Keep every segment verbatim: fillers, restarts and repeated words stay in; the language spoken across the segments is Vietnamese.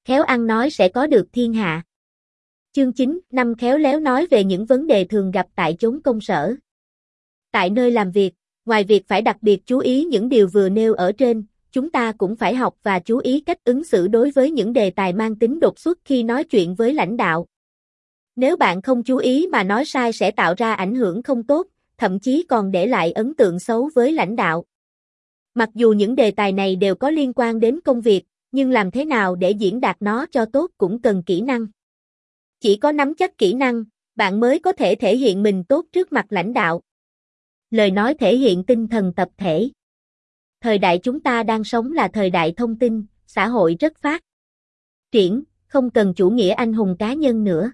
khéo ăn nói sẽ có được thiên hạ. Chương chín, năm khéo léo nói về những vấn đề thường gặp tại chốn công sở. Tại nơi làm việc, ngoài việc phải đặc biệt chú ý những điều vừa nêu ở trên, chúng ta cũng phải học và chú ý cách ứng xử đối với những đề tài mang tính đột xuất khi nói chuyện với lãnh đạo. Nếu bạn không chú ý mà nói sai sẽ tạo ra ảnh hưởng không tốt, thậm chí còn để lại ấn tượng xấu với lãnh đạo. Mặc dù những đề tài này đều có liên quan đến công việc, nhưng làm thế nào để diễn đạt nó cho tốt cũng cần kỹ năng. Chỉ có nắm chắc kỹ năng, bạn mới có thể thể hiện mình tốt trước mặt lãnh đạo. Lời nói thể hiện tinh thần tập thể. Thời đại chúng ta đang sống là thời đại thông tin, xã hội rất phát triển, không cần chủ nghĩa anh hùng cá nhân nữa.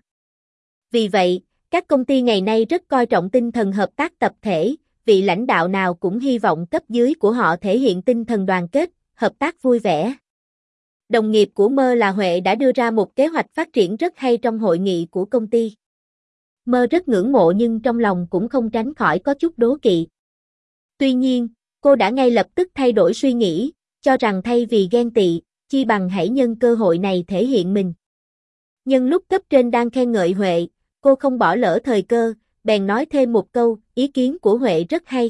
Vì vậy, các công ty ngày nay rất coi trọng tinh thần hợp tác tập thể, vị lãnh đạo nào cũng hy vọng cấp dưới của họ thể hiện tinh thần đoàn kết, hợp tác vui vẻ. Đồng nghiệp của Mơ là Huệ đã đưa ra một kế hoạch phát triển rất hay trong hội nghị của công ty. Mơ rất ngưỡng mộ nhưng trong lòng cũng không tránh khỏi có chút đố kỵ. Tuy nhiên, cô đã ngay lập tức thay đổi suy nghĩ, cho rằng thay vì ghen tị, chi bằng hãy nhân cơ hội này thể hiện mình. Nhưng lúc cấp trên đang khen ngợi Huệ, cô không bỏ lỡ thời cơ, bèn nói thêm một câu, ý kiến của Huệ rất hay.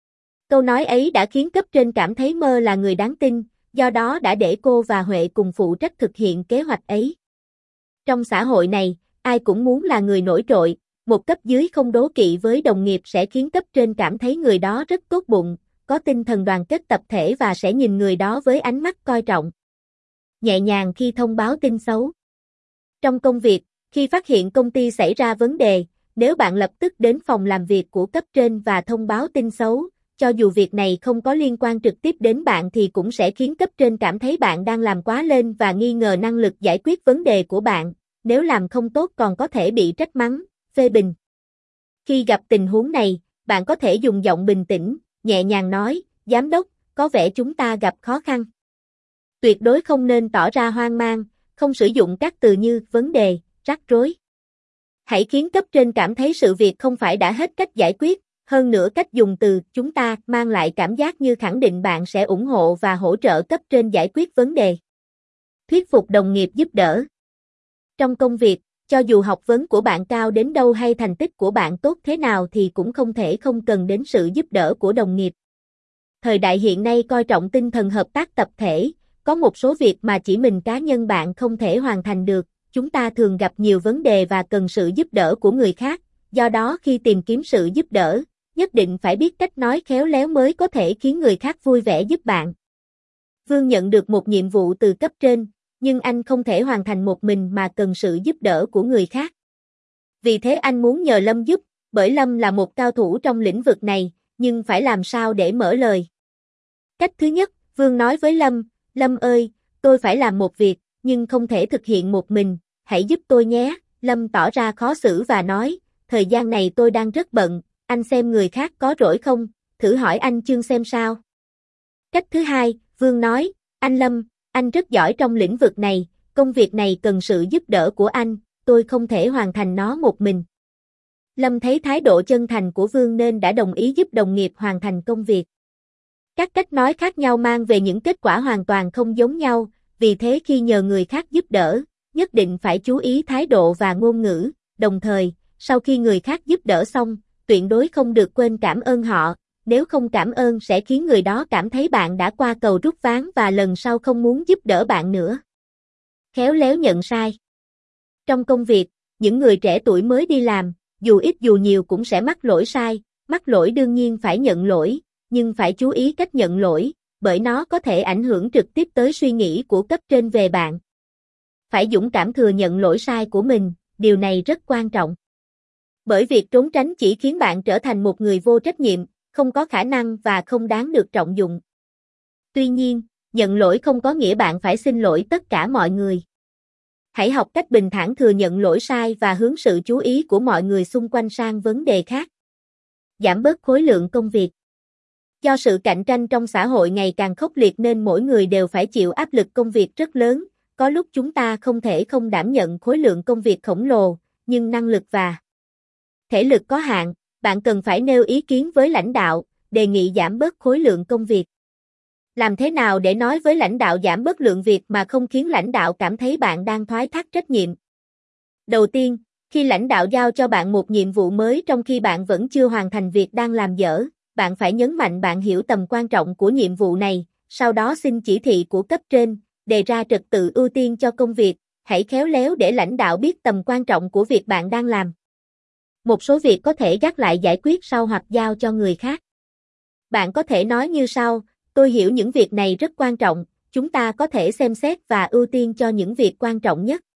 Câu nói ấy đã khiến cấp trên cảm thấy Mơ là người đáng tin, do đó đã để cô và Huệ cùng phụ trách thực hiện kế hoạch ấy. Trong xã hội này, ai cũng muốn là người nổi trội, một cấp dưới không đố kỵ với đồng nghiệp sẽ khiến cấp trên cảm thấy người đó rất tốt bụng, có tinh thần đoàn kết tập thể và sẽ nhìn người đó với ánh mắt coi trọng. Nhẹ nhàng khi thông báo tin xấu. Trong công việc, khi phát hiện công ty xảy ra vấn đề, nếu bạn lập tức đến phòng làm việc của cấp trên và thông báo tin xấu, cho dù việc này không có liên quan trực tiếp đến bạn thì cũng sẽ khiến cấp trên cảm thấy bạn đang làm quá lên và nghi ngờ năng lực giải quyết vấn đề của bạn, nếu làm không tốt còn có thể bị trách mắng, phê bình. Khi gặp tình huống này, bạn có thể dùng giọng bình tĩnh, nhẹ nhàng nói, giám đốc, có vẻ chúng ta gặp khó khăn. Tuyệt đối không nên tỏ ra hoang mang, không sử dụng các từ như vấn đề, rắc rối. Hãy khiến cấp trên cảm thấy sự việc không phải đã hết cách giải quyết, hơn nữa cách dùng từ chúng ta mang lại cảm giác như khẳng định bạn sẽ ủng hộ và hỗ trợ cấp trên giải quyết vấn đề. Thuyết phục đồng nghiệp giúp đỡ. Trong công việc, cho dù học vấn của bạn cao đến đâu hay thành tích của bạn tốt thế nào thì cũng không thể không cần đến sự giúp đỡ của đồng nghiệp. Thời đại hiện nay coi trọng tinh thần hợp tác tập thể, có một số việc mà chỉ mình cá nhân bạn không thể hoàn thành được, chúng ta thường gặp nhiều vấn đề và cần sự giúp đỡ của người khác, do đó khi tìm kiếm sự giúp đỡ, nhất định phải biết cách nói khéo léo mới có thể khiến người khác vui vẻ giúp bạn. Vương nhận được một nhiệm vụ từ cấp trên, nhưng anh không thể hoàn thành một mình mà cần sự giúp đỡ của người khác. Vì thế anh muốn nhờ Lâm giúp, bởi Lâm là một cao thủ trong lĩnh vực này, nhưng phải làm sao để mở lời. Cách thứ nhất, Vương nói với Lâm, Lâm ơi, tôi phải làm một việc, nhưng không thể thực hiện một mình, hãy giúp tôi nhé. Lâm tỏ ra khó xử và nói, thời gian này tôi đang rất bận, anh xem người khác có rỗi không, thử hỏi anh Chương xem sao. Cách thứ hai, Vương nói, anh Lâm, anh rất giỏi trong lĩnh vực này, công việc này cần sự giúp đỡ của anh, tôi không thể hoàn thành nó một mình. Lâm thấy thái độ chân thành của Vương nên đã đồng ý giúp đồng nghiệp hoàn thành công việc. Các cách nói khác nhau mang về những kết quả hoàn toàn không giống nhau, vì thế khi nhờ người khác giúp đỡ, nhất định phải chú ý thái độ và ngôn ngữ, đồng thời, sau khi người khác giúp đỡ xong, tuyệt đối không được quên cảm ơn họ, nếu không cảm ơn sẽ khiến người đó cảm thấy bạn đã qua cầu rút ván và lần sau không muốn giúp đỡ bạn nữa. Khéo léo nhận sai. Trong công việc, những người trẻ tuổi mới đi làm, dù ít dù nhiều cũng sẽ mắc lỗi sai, mắc lỗi đương nhiên phải nhận lỗi, nhưng phải chú ý cách nhận lỗi, bởi nó có thể ảnh hưởng trực tiếp tới suy nghĩ của cấp trên về bạn. Phải dũng cảm thừa nhận lỗi sai của mình, điều này rất quan trọng. Bởi việc trốn tránh chỉ khiến bạn trở thành một người vô trách nhiệm, không có khả năng và không đáng được trọng dụng. Tuy nhiên, nhận lỗi không có nghĩa bạn phải xin lỗi tất cả mọi người. Hãy học cách bình thản thừa nhận lỗi sai và hướng sự chú ý của mọi người xung quanh sang vấn đề khác. Giảm bớt khối lượng công việc. Do sự cạnh tranh trong xã hội ngày càng khốc liệt nên mỗi người đều phải chịu áp lực công việc rất lớn, có lúc chúng ta không thể không đảm nhận khối lượng công việc khổng lồ, nhưng năng lực và thể lực có hạn, bạn cần phải nêu ý kiến với lãnh đạo, đề nghị giảm bớt khối lượng công việc. Làm thế nào để nói với lãnh đạo giảm bớt lượng việc mà không khiến lãnh đạo cảm thấy bạn đang thoái thác trách nhiệm? Đầu tiên, khi lãnh đạo giao cho bạn một nhiệm vụ mới trong khi bạn vẫn chưa hoàn thành việc đang làm dở, bạn phải nhấn mạnh bạn hiểu tầm quan trọng của nhiệm vụ này, sau đó xin chỉ thị của cấp trên, đề ra trật tự ưu tiên cho công việc, hãy khéo léo để lãnh đạo biết tầm quan trọng của việc bạn đang làm. Một số việc có thể gác lại giải quyết sau hoặc giao cho người khác. Bạn có thể nói như sau: tôi hiểu những việc này rất quan trọng, chúng ta có thể xem xét và ưu tiên cho những việc quan trọng nhất.